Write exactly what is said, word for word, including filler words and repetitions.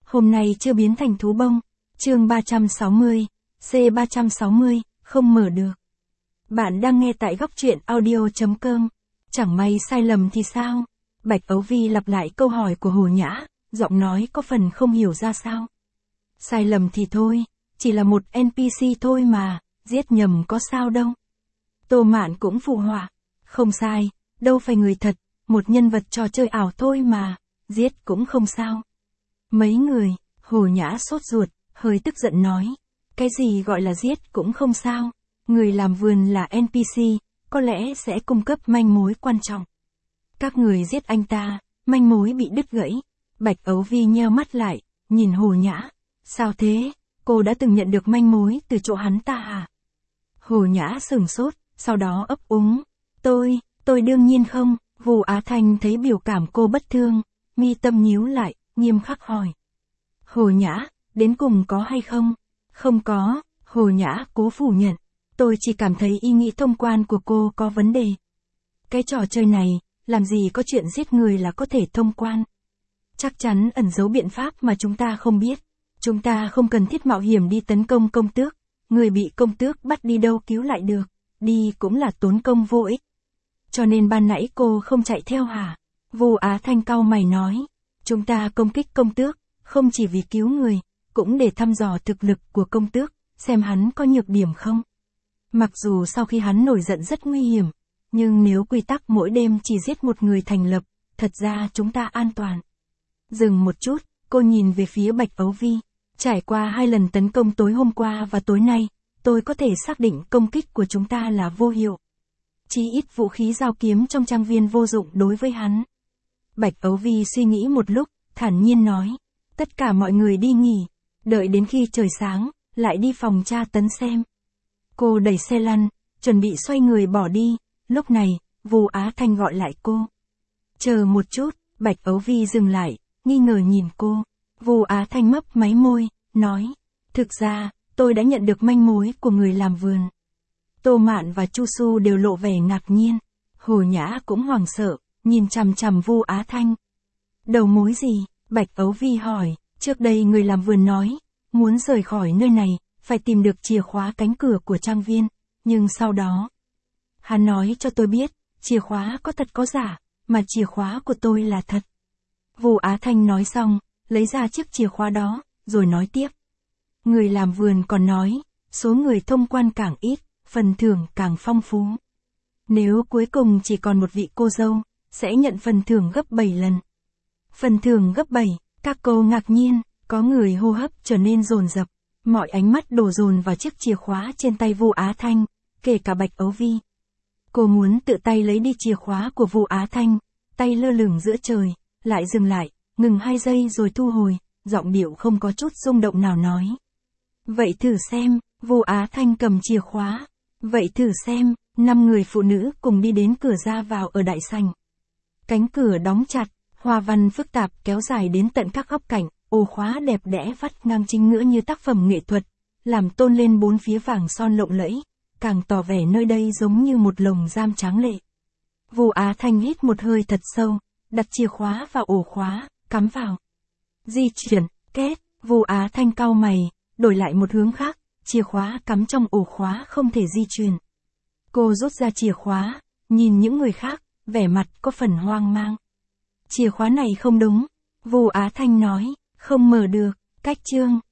Hôm nay chưa biến thành thú bông. Chương ba trăm sáu mươi, C ba trăm sáu mươi, không mở được. Bạn đang nghe tại góc truyện audio chấm com. Chẳng may sai lầm thì sao? Bạch Ấu Vi lặp lại câu hỏi của Hồ Nhã, giọng nói có phần không hiểu ra sao. Sai lầm thì thôi, chỉ là một en pê xê thôi mà, giết nhầm có sao đâu. Tô Mạn cũng phụ họa, không sai, đâu phải người thật, một nhân vật trò chơi ảo thôi mà, giết cũng không sao. Mấy người, Hồ Nhã sốt ruột, hơi tức giận nói, cái gì gọi là giết cũng không sao, người làm vườn là en pê xê, có lẽ sẽ cung cấp manh mối quan trọng. Các người giết anh ta, manh mối bị đứt gãy. Bạch Ấu Vi nheo mắt lại, nhìn Hồ Nhã, sao thế, cô đã từng nhận được manh mối từ chỗ hắn ta à? Hồ Nhã sửng sốt, sau đó ấp úng, tôi, tôi đương nhiên không. Vu Á Thanh thấy biểu cảm cô bất thương, mi tâm nhíu lại, nghiêm khắc hỏi. Hồ Nhã, đến cùng có hay không? Không có, Hồ Nhã cố phủ nhận, tôi chỉ cảm thấy ý nghĩ thông quan của cô có vấn đề. Cái trò chơi này, làm gì có chuyện giết người là có thể thông quan. Chắc chắn ẩn giấu biện pháp mà chúng ta không biết. Chúng ta không cần thiết mạo hiểm đi tấn công công tước, người bị công tước bắt đi đâu cứu lại được, đi cũng là tốn công vô ích. Cho nên ban nãy cô không chạy theo hả? Vu Á Thanh cau mày nói, chúng ta công kích công tước, không chỉ vì cứu người, cũng để thăm dò thực lực của công tước, xem hắn có nhược điểm không. Mặc dù sau khi hắn nổi giận rất nguy hiểm, nhưng nếu quy tắc mỗi đêm chỉ giết một người thành lập, thật ra chúng ta an toàn. Dừng một chút, cô nhìn về phía Bạch Ấu Vi, trải qua hai lần tấn công tối hôm qua và tối nay, tôi có thể xác định công kích của chúng ta là vô hiệu. Chí ít vũ khí dao kiếm trong trang viên vô dụng đối với hắn. Bạch Ấu Vi suy nghĩ một lúc, thản nhiên nói, tất cả mọi người đi nghỉ, đợi đến khi trời sáng, lại đi phòng tra tấn xem. Cô đẩy xe lăn, chuẩn bị xoay người bỏ đi, lúc này, Vu Á Thanh gọi lại cô. Chờ một chút, Bạch Ấu Vi dừng lại, nghi ngờ nhìn cô. Vu Á Thanh mấp máy môi, nói, thực ra, tôi đã nhận được manh mối của người làm vườn. Tô Mạn và Chu Su đều lộ vẻ ngạc nhiên, Hồ Nhã cũng hoảng sợ, nhìn chằm chằm Vu Á Thanh. Đầu mối gì? Bạch Ấu Vi hỏi, trước đây người làm vườn nói, muốn rời khỏi nơi này, phải tìm được chìa khóa cánh cửa của trang viên, nhưng sau đó, hắn nói cho tôi biết, chìa khóa có thật có giả, mà chìa khóa của tôi là thật. Vu Á Thanh nói xong, lấy ra chiếc chìa khóa đó, rồi nói tiếp. Người làm vườn còn nói, số người thông quan càng ít, phần thưởng càng phong phú. Nếu cuối cùng chỉ còn một vị cô dâu, sẽ nhận phần thưởng gấp bảy lần. Phần thưởng gấp bảy, các cô ngạc nhiên, có người hô hấp trở nên dồn dập, mọi ánh mắt đổ dồn vào chiếc chìa khóa trên tay Vu Á Thanh, kể cả Bạch Ấu Vi. Cô muốn tự tay lấy đi chìa khóa của Vu Á Thanh, tay lơ lửng giữa trời, lại dừng lại, ngừng hai giây rồi thu hồi, giọng điệu không có chút rung động nào nói. Vậy thử xem, Vu Á Thanh cầm chìa khóa. Vậy thử xem, năm người phụ nữ cùng đi đến cửa ra vào ở đại sảnh. Cánh cửa đóng chặt, hoa văn phức tạp kéo dài đến tận các góc cạnh, ổ khóa đẹp đẽ vắt ngang chính nggiữa như tác phẩm nghệ thuật, làm tôn lên bốn phía vàng son lộng lẫy, càng tỏ vẻ nơi đây giống như một lồng giam tráng lệ. Vu Á Thanh hít một hơi thật sâu, đặt chìa khóa vào ổ khóa, cắm vào. Di chuyển, kết, Vu Á Thanh cau mày, đổi lại một hướng khác, chìa khóa cắm trong ổ khóa không thể di chuyển. Cô rút ra chìa khóa, nhìn những người khác, vẻ mặt có phần hoang mang. Chìa khóa này không đúng, Vu Á Thanh nói, không mở được, cách chương.